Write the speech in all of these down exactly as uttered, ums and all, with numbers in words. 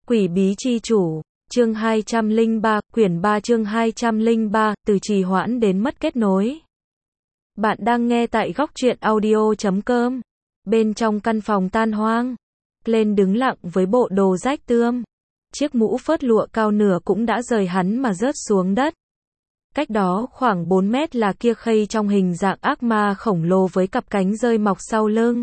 Quỷ bí chi chủ, chương hai trăm lẻ ba, quyển ba chương hai trăm lẻ ba, từ trì hoãn đến mất kết nối. Bạn đang nghe tại góc truyện audio chấm com. Bên trong căn phòng tan hoang, Glenn đứng lặng với bộ đồ rách tươm. Chiếc mũ phớt lụa cao nửa cũng đã rời hắn mà rớt xuống đất. Cách đó khoảng bốn mét là kia khây trong hình dạng ác ma khổng lồ với cặp cánh rơi mọc sau lưng.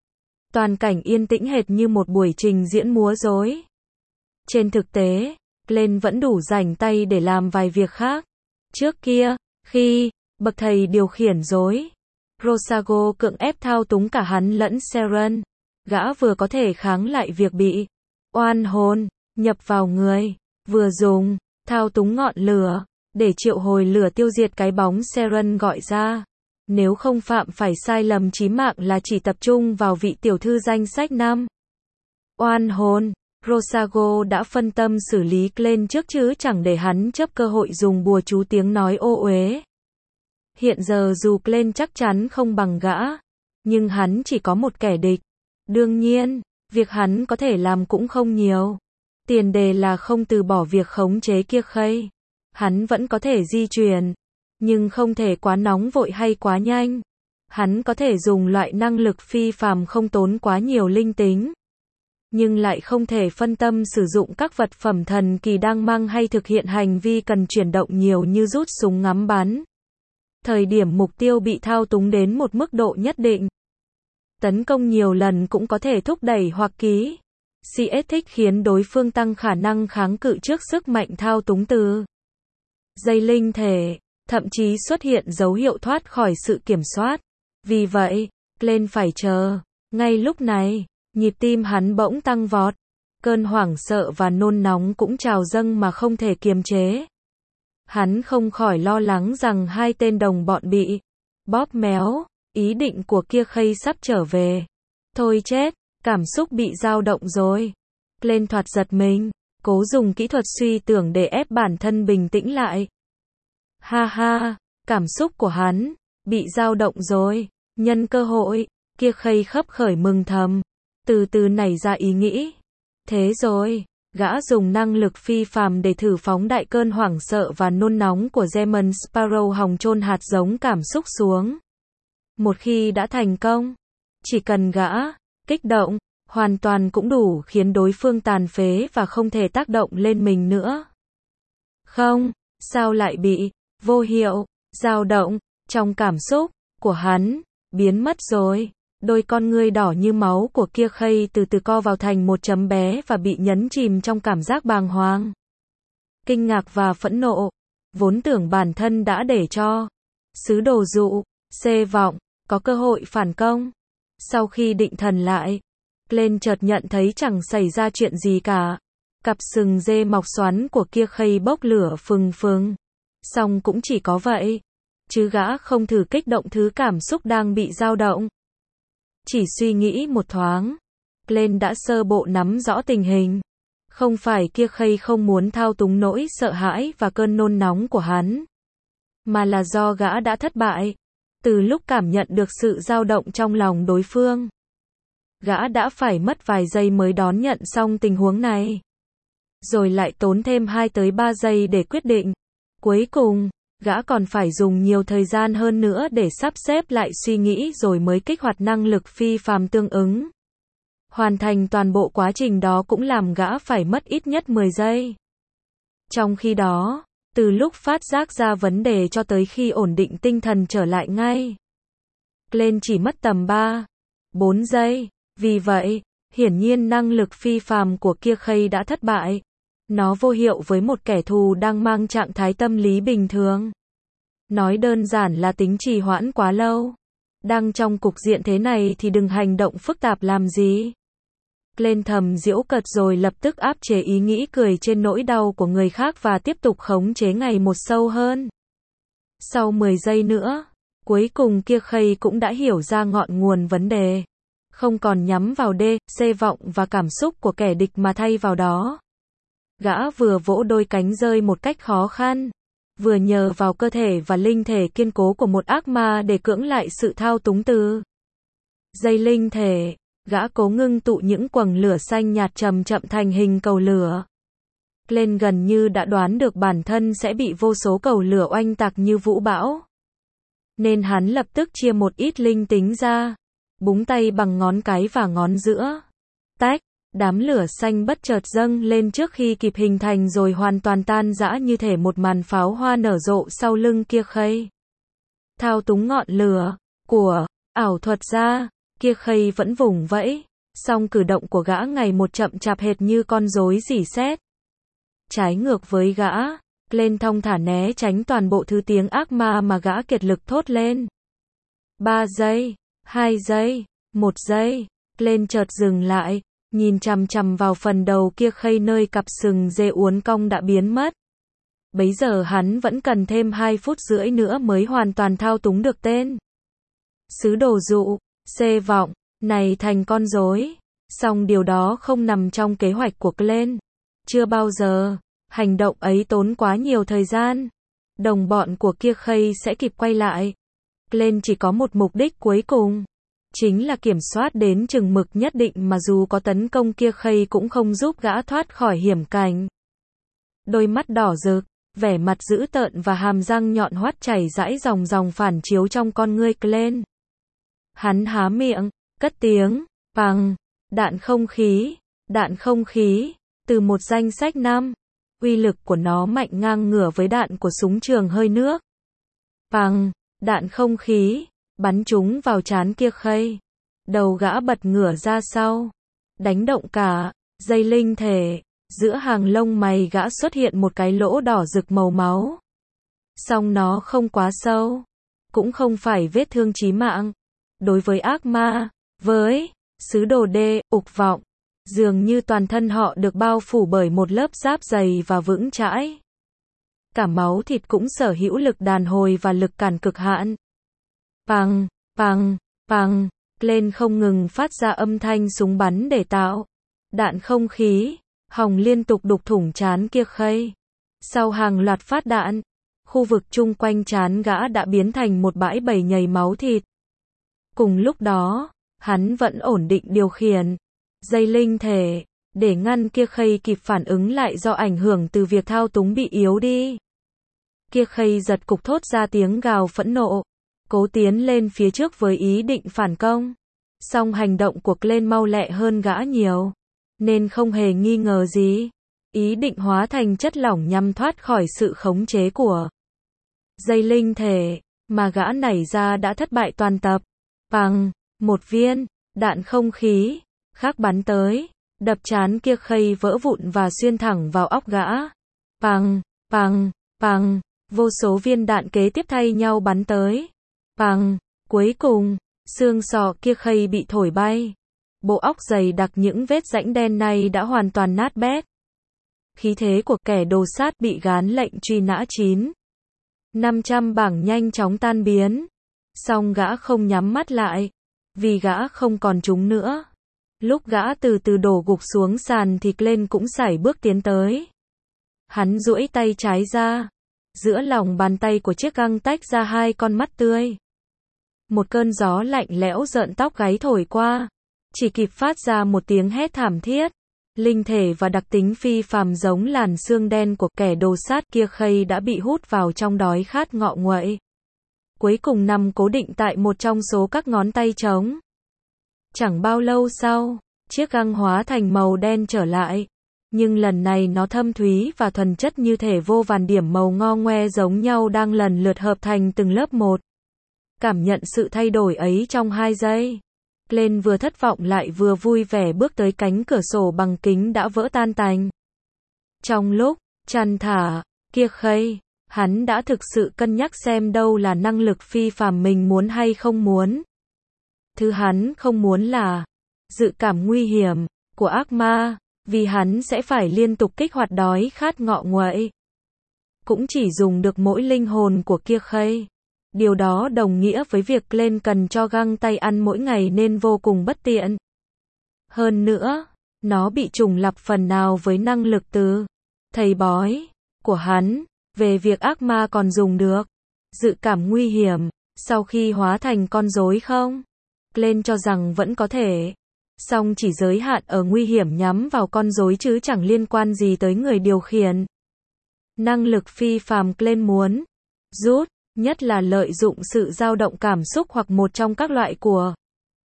Toàn cảnh yên tĩnh hệt như một buổi trình diễn múa rối. Trên thực tế, Glenn vẫn đủ rảnh tay để làm vài việc khác. Trước kia, khi bậc thầy điều khiển rối, Rosago cưỡng ép thao túng cả hắn lẫn Seren. Gã vừa có thể kháng lại việc bị oan hồn nhập vào người, vừa dùng thao túng ngọn lửa để triệu hồi lửa tiêu diệt cái bóng Seren gọi ra. Nếu không phạm phải sai lầm chí mạng là chỉ tập trung vào vị tiểu thư danh sách năm oan hồn, Rosago đã phân tâm xử lý Glenn trước chứ chẳng để hắn chấp cơ hội dùng bùa chú tiếng nói ô uế. Hiện giờ dù Glenn chắc chắn không bằng gã, nhưng hắn chỉ có một kẻ địch. Đương nhiên, việc hắn có thể làm cũng không nhiều. Tiền đề là không từ bỏ việc khống chế kia khây. Hắn vẫn có thể di chuyển, nhưng không thể quá nóng vội hay quá nhanh. Hắn có thể dùng loại năng lực phi phàm không tốn quá nhiều linh tính, nhưng lại không thể phân tâm sử dụng các vật phẩm thần kỳ đang mang hay thực hiện hành vi cần chuyển động nhiều như rút súng ngắm bắn. Thời điểm mục tiêu bị thao túng đến một mức độ nhất định, tấn công nhiều lần cũng có thể thúc đẩy hoặc ký xê ét thích khiến đối phương tăng khả năng kháng cự trước sức mạnh thao túng từ dây linh thể, thậm chí xuất hiện dấu hiệu thoát khỏi sự kiểm soát. Vì vậy, Glenn phải chờ. Ngay lúc này, nhịp tim hắn bỗng tăng vọt, cơn hoảng sợ và nôn nóng cũng trào dâng mà không thể kiềm chế. Hắn không khỏi lo lắng rằng hai tên đồng bọn bị bóp méo, ý định của kia khây sắp trở về. Thôi chết, cảm xúc bị dao động rồi. Glenn thoạt giật mình, cố dùng kỹ thuật suy tưởng để ép bản thân bình tĩnh lại. Ha ha, cảm xúc của hắn bị dao động rồi. Nhân cơ hội, kia khây khấp khởi mừng thầm, từ từ nảy ra ý nghĩ. Thế rồi, gã dùng năng lực phi phàm để thử phóng đại cơn hoảng sợ và nôn nóng của Demon Sparrow hòng chôn hạt giống cảm xúc xuống. Một khi đã thành công, chỉ cần gã kích động, hoàn toàn cũng đủ khiến đối phương tàn phế và không thể tác động lên mình nữa. Không, sao lại bị vô hiệu, dao động trong cảm xúc của hắn biến mất rồi. Đôi con ngươi đỏ như máu của kia khây từ từ co vào thành một chấm bé và bị nhấn chìm trong cảm giác bàng hoàng, kinh ngạc và phẫn nộ. Vốn tưởng bản thân đã để cho sứ đồ dụ, xê vọng, có cơ hội phản công. Sau khi định thần lại, Glenn chợt nhận thấy chẳng xảy ra chuyện gì cả. Cặp sừng dê mọc xoắn của kia khây bốc lửa phừng phừng. Song cũng chỉ có vậy, chứ gã không thử kích động thứ cảm xúc đang bị dao động. Chỉ suy nghĩ một thoáng, Glenn đã sơ bộ nắm rõ tình hình. Không phải kia khây không muốn thao túng nỗi sợ hãi và cơn nôn nóng của hắn, mà là do gã đã thất bại. Từ lúc cảm nhận được sự dao động trong lòng đối phương, gã đã phải mất vài giây mới đón nhận xong tình huống này. Rồi lại tốn thêm hai tới ba giây để quyết định. Cuối cùng, gã còn phải dùng nhiều thời gian hơn nữa để sắp xếp lại suy nghĩ rồi mới kích hoạt năng lực phi phàm tương ứng. Hoàn thành toàn bộ quá trình đó cũng làm gã phải mất ít nhất mười giây. Trong khi đó, từ lúc phát giác ra vấn đề cho tới khi ổn định tinh thần trở lại ngay, Glenn chỉ mất tầm ba, bốn giây. Vì vậy, hiển nhiên năng lực phi phàm của kia khây đã thất bại. Nó vô hiệu với một kẻ thù đang mang trạng thái tâm lý bình thường. Nói đơn giản là tính trì hoãn quá lâu. Đang trong cục diện thế này thì đừng hành động phức tạp làm gì. Glenn thầm giễu cợt rồi lập tức áp chế ý nghĩ cười trên nỗi đau của người khác và tiếp tục khống chế ngày một sâu hơn. Sau mười giây nữa, cuối cùng kia khây cũng đã hiểu ra ngọn nguồn vấn đề. Không còn nhắm vào D, C vọng và cảm xúc của kẻ địch mà thay vào đó, gã vừa vỗ đôi cánh rơi một cách khó khăn, vừa nhờ vào cơ thể và linh thể kiên cố của một ác ma để cưỡng lại sự thao túng từ dây linh thể. Gã cố ngưng tụ những quầng lửa xanh nhạt chậm chậm thành hình cầu lửa. Glenn gần như đã đoán được bản thân sẽ bị vô số cầu lửa oanh tạc như vũ bão. Nên hắn lập tức chia một ít linh tính ra, búng tay bằng ngón cái và ngón giữa. Tách, đám lửa xanh bất chợt dâng lên trước khi kịp hình thành rồi hoàn toàn tan rã như thể một màn pháo hoa nở rộ sau lưng kia khây. Thao túng ngọn lửa của ảo thuật ra, kia khây vẫn vùng vẫy, song cử động của gã ngày một chậm chạp hệt như con rối rỉ sét. Trái ngược với gã, Glenn thong thả né tránh toàn bộ thứ tiếng ác ma mà gã kiệt lực thốt lên. Ba giây, hai giây, một giây, Glenn chợt dừng lại, nhìn chằm chằm vào phần đầu kia khây nơi cặp sừng dê uốn cong đã biến mất. Bấy giờ hắn vẫn cần thêm hai phút rưỡi nữa mới hoàn toàn thao túng được tên sứ đồ dụ, xê vọng, này thành con rối. Song điều đó không nằm trong kế hoạch của Glenn. Chưa bao giờ, hành động ấy tốn quá nhiều thời gian. Đồng bọn của kia khây sẽ kịp quay lại. Glenn chỉ có một mục đích cuối cùng. Chính là kiểm soát đến chừng mực nhất định mà dù có tấn công kia khây cũng không giúp gã thoát khỏi hiểm cảnh. Đôi mắt đỏ rực, vẻ mặt dữ tợn và hàm răng nhọn hoắt chảy rãi dòng dòng phản chiếu trong con ngươi Glenn. Hắn há miệng, cất tiếng, bằng, đạn không khí, đạn không khí, từ một danh sách năm. Uy lực của nó mạnh ngang ngửa với đạn của súng trường hơi nước. Bằng, đạn không khí, bắn trúng vào trán kia khây. Đầu gã bật ngửa ra sau, đánh động cả dây linh thể. Giữa hàng lông mày gã xuất hiện một cái lỗ đỏ rực màu máu. Song nó không quá sâu, cũng không phải vết thương chí mạng. Đối với ác ma, với sứ đồ đê, ục vọng, dường như toàn thân họ được bao phủ bởi một lớp giáp dày và vững chãi. Cả máu thịt cũng sở hữu lực đàn hồi và lực cản cực hạn. Pằng, pằng, pằng, Glenn không ngừng phát ra âm thanh súng bắn để tạo đạn không khí. Hòng liên tục đục thủng trán kia khây. Sau hàng loạt phát đạn, khu vực chung quanh trán gã đã biến thành một bãi bầy nhầy máu thịt. Cùng lúc đó, hắn vẫn ổn định điều khiển dây linh thể, để ngăn kia khây kịp phản ứng lại do ảnh hưởng từ việc thao túng bị yếu đi. Kia khây giật cục thốt ra tiếng gào phẫn nộ, cố tiến lên phía trước với ý định phản công. Song hành động của Glenn mau lẹ hơn gã nhiều. Nên không hề nghi ngờ gì, ý định hóa thành chất lỏng nhằm thoát khỏi sự khống chế của dây linh thể, mà gã nảy ra đã thất bại toàn tập. Bằng, một viên, đạn không khí, khác bắn tới, đập trán kia khây vỡ vụn và xuyên thẳng vào óc gã. Bằng, bằng, bằng, vô số viên đạn kế tiếp thay nhau bắn tới. Bằng, cuối cùng, xương sọ kia khây bị thổi bay. Bộ óc dày đặc những vết rãnh đen này đã hoàn toàn nát bét. Khí thế của kẻ đồ sát bị gán lệnh truy nã chín năm trăm bảng nhanh chóng tan biến. Song gã không nhắm mắt lại, vì gã không còn chúng nữa. Lúc gã từ từ đổ gục xuống sàn thì Glenn cũng sải bước tiến tới. Hắn duỗi tay trái ra, giữa lòng bàn tay của chiếc găng tách ra hai con mắt tươi. Một cơn gió lạnh lẽo rợn tóc gáy thổi qua. Chỉ kịp phát ra một tiếng hét thảm thiết. Linh thể và đặc tính phi phàm giống làn xương đen của kẻ đồ sát kia khây đã bị hút vào trong đói khát ngọ nguậy. Cuối cùng nằm cố định tại một trong số các ngón tay trống. Chẳng bao lâu sau, chiếc găng hóa thành màu đen trở lại. Nhưng lần này nó thâm thúy và thuần chất như thể vô vàn điểm màu ngo ngoe giống nhau đang lần lượt hợp thành từng lớp một. Cảm nhận sự thay đổi ấy trong hai giây. Glenn vừa thất vọng lại vừa vui vẻ bước tới cánh cửa sổ bằng kính đã vỡ tan tành. Trong lúc chăn thả kia khây, hắn đã thực sự cân nhắc xem đâu là năng lực phi phàm mình muốn hay không muốn. Thứ hắn không muốn là dự cảm nguy hiểm của ác ma, vì hắn sẽ phải liên tục kích hoạt đói khát ngọ nguậy. Cũng chỉ dùng được mỗi linh hồn của kia khây. Điều đó đồng nghĩa với việc Glenn cần cho găng tay ăn mỗi ngày nên vô cùng bất tiện. Hơn nữa, nó bị trùng lặp phần nào với năng lực từ thầy bói của hắn, về việc ác ma còn dùng được dự cảm nguy hiểm sau khi hóa thành con rối không? Glenn cho rằng vẫn có thể. Song chỉ giới hạn ở nguy hiểm nhắm vào con rối chứ chẳng liên quan gì tới người điều khiển. Năng lực phi phàm Glenn muốn rút, nhất là lợi dụng sự dao động cảm xúc hoặc một trong các loại của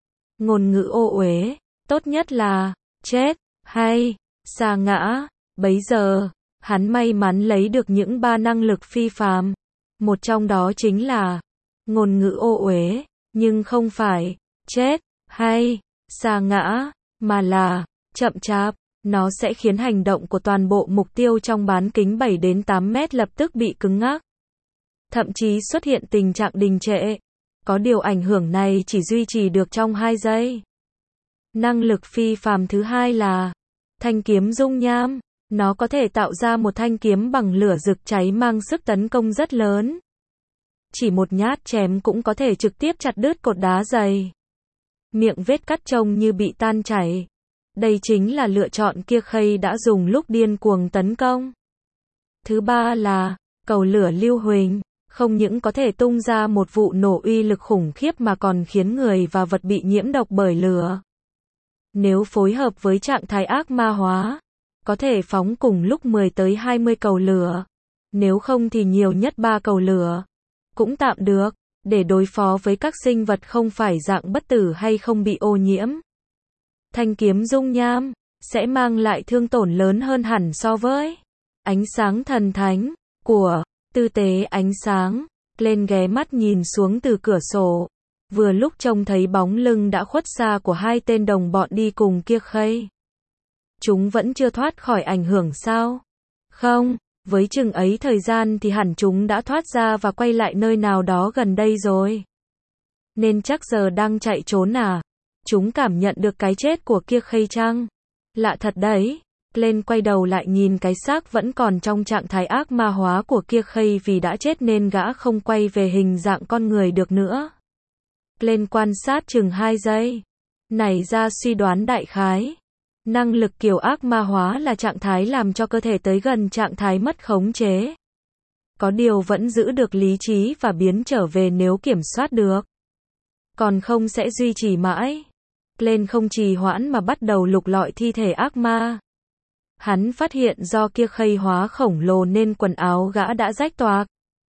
ngôn ngữ ô uế, tốt nhất là chết hay sa ngã. Bấy giờ, hắn may mắn lấy được những ba năng lực phi phàm. Một trong đó chính là ngôn ngữ ô uế, nhưng không phải chết hay sa ngã, mà là chậm chạp. Nó sẽ khiến hành động của toàn bộ mục tiêu trong bán kính bảy đến tám mét lập tức bị cứng ngắc. Thậm chí xuất hiện tình trạng đình trệ. Có điều ảnh hưởng này chỉ duy trì được trong hai giây. Năng lực phi phàm thứ hai là thanh kiếm dung nham. Nó có thể tạo ra một thanh kiếm bằng lửa rực cháy mang sức tấn công rất lớn. Chỉ một nhát chém cũng có thể trực tiếp chặt đứt cột đá dày. Miệng vết cắt trông như bị tan chảy. Đây chính là lựa chọn kia Khay đã dùng lúc điên cuồng tấn công. Thứ ba là cầu lửa lưu huỳnh. Không những có thể tung ra một vụ nổ uy lực khủng khiếp mà còn khiến người và vật bị nhiễm độc bởi lửa. Nếu phối hợp với trạng thái ác ma hóa, có thể phóng cùng lúc mười tới hai mươi cầu lửa. Nếu không thì nhiều nhất ba cầu lửa. Cũng tạm được, để đối phó với các sinh vật không phải dạng bất tử hay không bị ô nhiễm. Thanh kiếm dung nham sẽ mang lại thương tổn lớn hơn hẳn so với ánh sáng thần thánh của tư tế ánh sáng. Lên ghé mắt nhìn xuống từ cửa sổ, vừa lúc trông thấy bóng lưng đã khuất xa của hai tên đồng bọn đi cùng kia Khay. Chúng vẫn chưa thoát khỏi ảnh hưởng sao? Không, với chừng ấy thời gian thì hẳn chúng đã thoát ra và quay lại nơi nào đó gần đây rồi. Nên chắc giờ đang chạy trốn à? Chúng cảm nhận được cái chết của kia Khay chăng? Lạ thật đấy. Lên quay đầu lại nhìn cái xác vẫn còn trong trạng thái ác ma hóa của kia Khay, vì đã chết nên gã không quay về hình dạng con người được nữa. Lên quan sát chừng hai giây. Nảy ra suy đoán đại khái. Năng lực kiểu ác ma hóa là trạng thái làm cho cơ thể tới gần trạng thái mất khống chế. Có điều vẫn giữ được lý trí và biến trở về nếu kiểm soát được. Còn không sẽ duy trì mãi. Lên không trì hoãn mà bắt đầu lục lọi thi thể ác ma. Hắn phát hiện do kia Khay hóa khổng lồ nên quần áo gã đã rách toạc.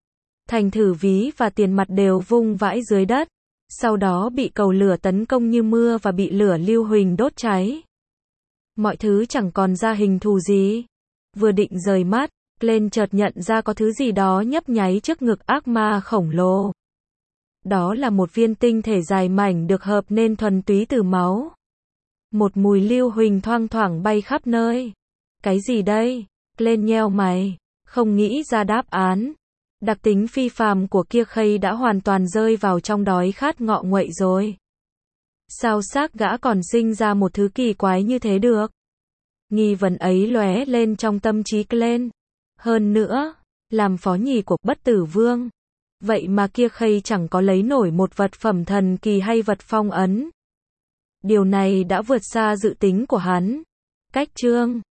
Thành thử ví và tiền mặt đều vung vãi dưới đất. Sau đó bị cầu lửa tấn công như mưa và bị lửa lưu huỳnh đốt cháy. Mọi thứ chẳng còn ra hình thù gì. Vừa định rời mắt, lên chợt nhận ra có thứ gì đó nhấp nháy trước ngực ác ma khổng lồ. Đó là một viên tinh thể dài mảnh được hợp nên thuần túy từ máu. Một mùi lưu huỳnh thoang thoảng bay khắp nơi. Cái gì đây? Lên nheo mày, không nghĩ ra đáp án. Đặc tính phi phàm của kia Khay đã hoàn toàn rơi vào trong đói khát ngọ nguậy rồi. Sao xác gã còn sinh ra một thứ kỳ quái như thế được? Nghi vấn ấy lóe lên trong tâm trí Glenn. Hơn nữa, làm phó nhì của bất tử vương. Vậy mà kia Khay chẳng có lấy nổi một vật phẩm thần kỳ hay vật phong ấn. Điều này đã vượt xa dự tính của hắn. Cách chương